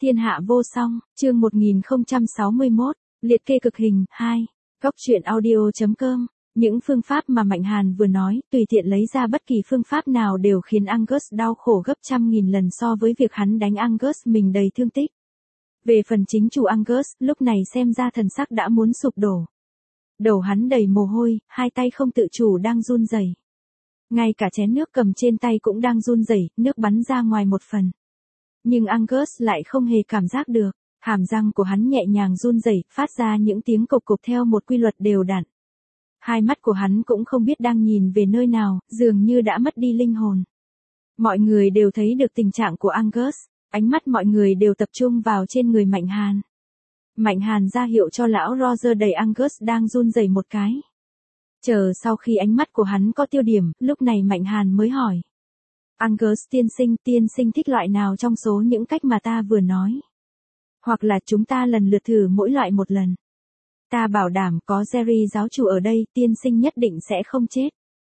Thiên hạ vô song, chương 1061, liệt kê cực hình, 2. Góc truyện audio.com. Những phương pháp mà Mạnh Hàn vừa nói, tùy tiện lấy ra bất kỳ phương pháp nào đều khiến Angus đau khổ gấp trăm nghìn lần so với việc hắn đánh Angus mình đầy thương tích. Về phần chính chủ Angus, lúc này xem ra thần sắc đã muốn sụp đổ. Đầu hắn đầy mồ hôi, hai tay không tự chủ đang run rẩy. Ngay cả chén nước cầm trên tay cũng đang run rẩy, nước bắn ra ngoài một phần. Nhưng Angus lại không hề cảm giác được, hàm răng của hắn nhẹ nhàng run rẩy, phát ra những tiếng cộc cộc theo một quy luật đều đặn. Hai mắt của hắn cũng không biết đang nhìn về nơi nào, dường như đã mất đi linh hồn. Mọi người đều thấy được tình trạng của Angus, ánh mắt mọi người đều tập trung vào trên người Mạnh Hàn. Mạnh Hàn ra hiệu cho lão Roger đẩy Angus đang run rẩy một cái. Chờ sau khi ánh mắt của hắn có tiêu điểm, lúc này Mạnh Hàn mới hỏi. Angus tiên sinh thích loại nào trong số những cách mà ta vừa nói? Hoặc là chúng ta lần lượt thử mỗi loại một lần. Ta bảo đảm có Jerry giáo chủ ở đây, tiên sinh nhất định sẽ không chết.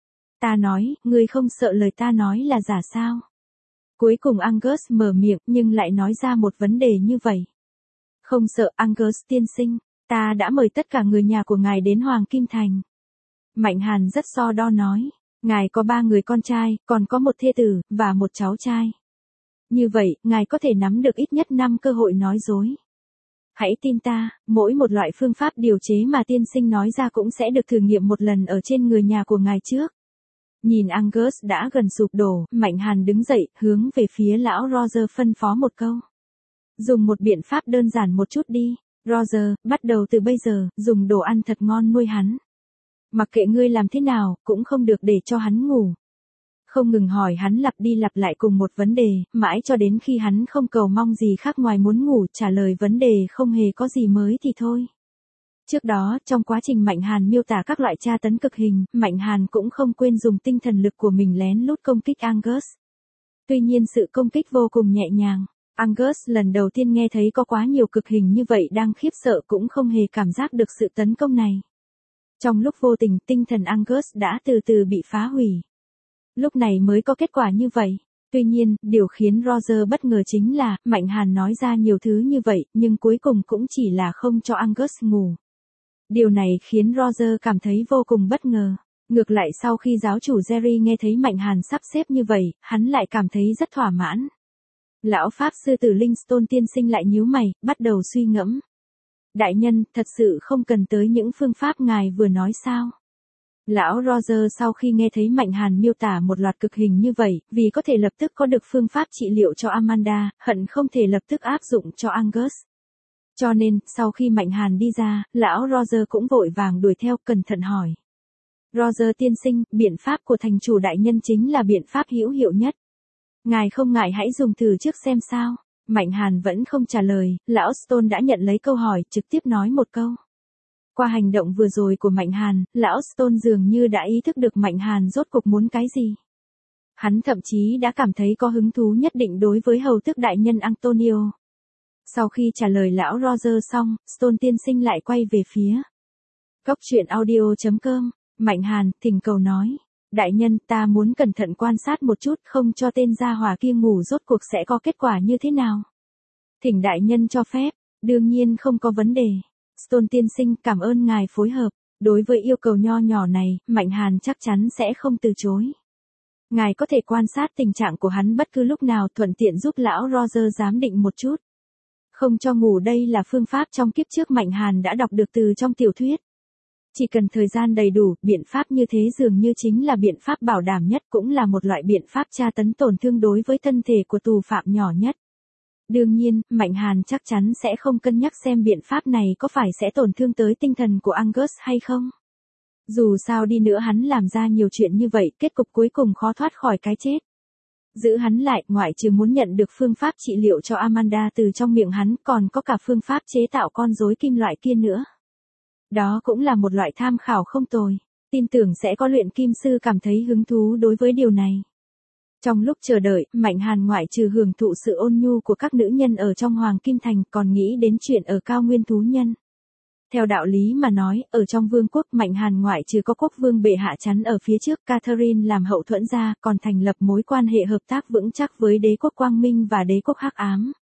Ta nói, ngươi không sợ lời ta nói là giả sao? Cuối cùng Angus mở miệng nhưng lại nói ra một vấn đề như vậy. Không sợ Angus tiên sinh, ta đã mời tất cả người nhà của ngài đến Hoàng Kim Thành. Mạnh Hàn rất so đo nói. Ngài có 3 người con trai, còn có một thê tử, và một cháu trai. Như vậy, ngài có thể nắm được ít nhất 5 cơ hội nói dối. Hãy tin ta, mỗi một loại phương pháp điều chế mà tiên sinh nói ra cũng sẽ được thử nghiệm một lần ở trên người nhà của ngài trước. Nhìn Angus đã gần sụp đổ, Mạnh Hàn đứng dậy, hướng về phía lão Roger phân phó một câu. Dùng một biện pháp đơn giản một chút đi, Roger, bắt đầu từ bây giờ, dùng đồ ăn thật ngon nuôi hắn. Mặc kệ ngươi làm thế nào, cũng không được để cho hắn ngủ. Không ngừng hỏi hắn lặp đi lặp lại cùng một vấn đề, mãi cho đến khi hắn không cầu mong gì khác ngoài muốn ngủ, trả lời vấn đề không hề có gì mới thì thôi. Trước đó, trong quá trình Mạnh Hàn miêu tả các loại tra tấn cực hình, Mạnh Hàn cũng không quên dùng tinh thần lực của mình lén lút công kích Angus. Tuy nhiên sự công kích vô cùng nhẹ nhàng. Angus lần đầu tiên nghe thấy có quá nhiều cực hình như vậy đang khiếp sợ cũng không hề cảm giác được sự tấn công này. Trong lúc vô tình, tinh thần Angus đã từ từ bị phá hủy. Lúc này mới có kết quả như vậy. Tuy nhiên, điều khiến Roger bất ngờ chính là, Mạnh Hàn nói ra nhiều thứ như vậy, nhưng cuối cùng cũng chỉ là không cho Angus ngủ. Điều này khiến Roger cảm thấy vô cùng bất ngờ. Ngược lại sau khi giáo chủ Jerry nghe thấy Mạnh Hàn sắp xếp như vậy, hắn lại cảm thấy rất thỏa mãn. Lão Pháp Sư Tử Linstone tiên sinh lại nhíu mày, bắt đầu suy ngẫm. Đại nhân, thật sự không cần tới những phương pháp ngài vừa nói sao? Lão Roger sau khi nghe thấy Mạnh Hàn miêu tả một loạt cực hình như vậy, vì có thể lập tức có được phương pháp trị liệu cho Amanda, hận không thể lập tức áp dụng cho Angus. Cho nên, sau khi Mạnh Hàn đi ra, lão Roger cũng vội vàng đuổi theo, cẩn thận hỏi. Roger tiên sinh, biện pháp của thành chủ đại nhân chính là biện pháp hữu hiệu nhất. Ngài không ngại hãy dùng thử trước xem sao. Mạnh Hàn vẫn không trả lời, lão Stone đã nhận lấy câu hỏi, trực tiếp nói một câu. Qua hành động vừa rồi của Mạnh Hàn, lão Stone dường như đã ý thức được Mạnh Hàn rốt cuộc muốn cái gì. Hắn thậm chí đã cảm thấy có hứng thú nhất định đối với hầu tước đại nhân Antonio. Sau khi trả lời lão Roger xong, Stone tiên sinh lại quay về phía góc truyện audio.com, Mạnh Hàn thỉnh cầu nói. Đại nhân, ta muốn cẩn thận quan sát một chút, không cho tên gia hỏa kia ngủ rốt cuộc sẽ có kết quả như thế nào. Thỉnh đại nhân cho phép, đương nhiên không có vấn đề. Stone tiên sinh cảm ơn ngài phối hợp, đối với yêu cầu nho nhỏ này, Mạnh Hàn chắc chắn sẽ không từ chối. Ngài có thể quan sát tình trạng của hắn bất cứ lúc nào, thuận tiện giúp lão Roger giám định một chút. Không cho ngủ đây là phương pháp trong kiếp trước Mạnh Hàn đã đọc được từ trong tiểu thuyết. Chỉ cần thời gian đầy đủ, biện pháp như thế dường như chính là biện pháp bảo đảm nhất, cũng là một loại biện pháp tra tấn tổn thương đối với thân thể của tù phạm nhỏ nhất. Đương nhiên, Mạnh Hàn chắc chắn sẽ không cân nhắc xem biện pháp này có phải sẽ tổn thương tới tinh thần của Angus hay không. Dù sao đi nữa hắn làm ra nhiều chuyện như vậy, kết cục cuối cùng khó thoát khỏi cái chết. Giữ hắn lại, ngoại trừ muốn nhận được phương pháp trị liệu cho Amanda từ trong miệng hắn, còn có cả phương pháp chế tạo con rối kim loại kia nữa. Đó cũng là một loại tham khảo không tồi, tin tưởng sẽ có luyện kim sư cảm thấy hứng thú đối với điều này. Trong lúc chờ đợi, Mạnh Hàn ngoại trừ hưởng thụ sự ôn nhu của các nữ nhân ở trong Hoàng Kim Thành còn nghĩ đến chuyện ở cao nguyên thú nhân. Theo đạo lý mà nói, ở trong vương quốc Mạnh Hàn ngoại trừ có quốc vương bệ hạ chắn ở phía trước Catherine làm hậu thuẫn ra, còn thành lập mối quan hệ hợp tác vững chắc với đế quốc Quang Minh và đế quốc Hắc Ám.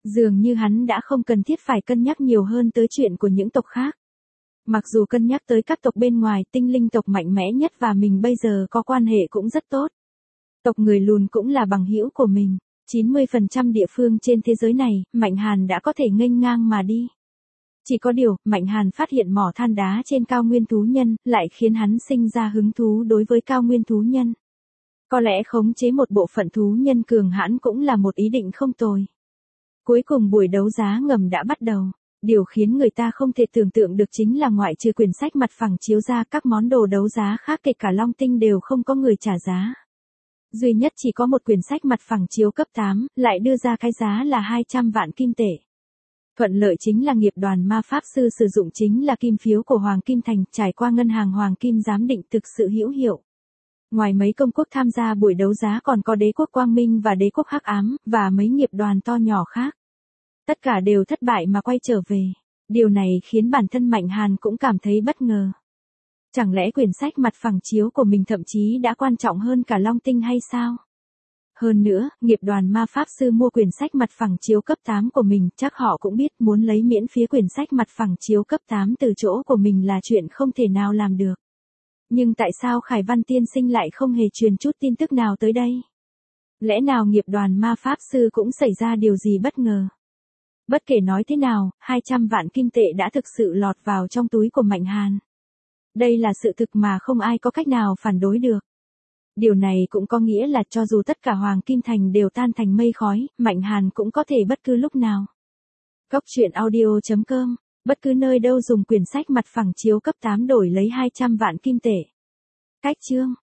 Dường như hắn đã không cần thiết phải cân nhắc nhiều hơn tới chuyện của những tộc khác. Mặc dù cân nhắc tới các tộc bên ngoài, tinh linh tộc mạnh mẽ nhất và mình bây giờ có quan hệ cũng rất tốt. Tộc người lùn cũng là bằng hữu của mình. 90% địa phương trên thế giới này, Mạnh Hàn đã có thể nghênh ngang mà đi. Chỉ có điều, Mạnh Hàn phát hiện mỏ than đá trên cao nguyên thú nhân, lại khiến hắn sinh ra hứng thú đối với cao nguyên thú nhân. Có lẽ khống chế một bộ phận thú nhân cường hãn cũng là một ý định không tồi. Cuối cùng buổi đấu giá ngầm đã bắt đầu. Điều khiến người ta không thể tưởng tượng được chính là ngoại trừ quyển sách mặt phẳng chiếu ra, các món đồ đấu giá khác kể cả long tinh đều không có người trả giá. Duy nhất chỉ có một quyển sách mặt phẳng chiếu cấp 8, lại đưa ra cái giá là 200 vạn kim tệ. Thuận lợi chính là nghiệp đoàn ma pháp sư sử dụng chính là kim phiếu của Hoàng Kim Thành, trải qua ngân hàng Hoàng Kim giám định thực sự hữu hiệu. Ngoài mấy công quốc tham gia buổi đấu giá còn có đế quốc Quang Minh và đế quốc Hắc Ám, và mấy nghiệp đoàn to nhỏ khác. Tất cả đều thất bại mà quay trở về. Điều này khiến bản thân Mạnh Hàn cũng cảm thấy bất ngờ. Chẳng lẽ quyển sách mặt phẳng chiếu của mình thậm chí đã quan trọng hơn cả long tinh hay sao? Hơn nữa, nghiệp đoàn ma pháp sư mua quyển sách mặt phẳng chiếu cấp 8 của mình, chắc họ cũng biết muốn lấy miễn phí quyển sách mặt phẳng chiếu cấp 8 từ chỗ của mình là chuyện không thể nào làm được. Nhưng tại sao Khải Văn tiên sinh lại không hề truyền chút tin tức nào tới đây? Lẽ nào nghiệp đoàn ma pháp sư cũng xảy ra điều gì bất ngờ? Bất kể nói thế nào, 200 vạn kim tệ đã thực sự lọt vào trong túi của Mạnh Hàn. Đây là sự thực mà không ai có cách nào phản đối được. Điều này cũng có nghĩa là cho dù tất cả Hoàng Kim Thành đều tan thành mây khói, Mạnh Hàn cũng có thể bất cứ lúc nào. Góc truyện audio.com, bất cứ nơi đâu dùng quyển sách mặt phẳng chiếu cấp 8 đổi lấy 200 vạn kim tệ. Cách chương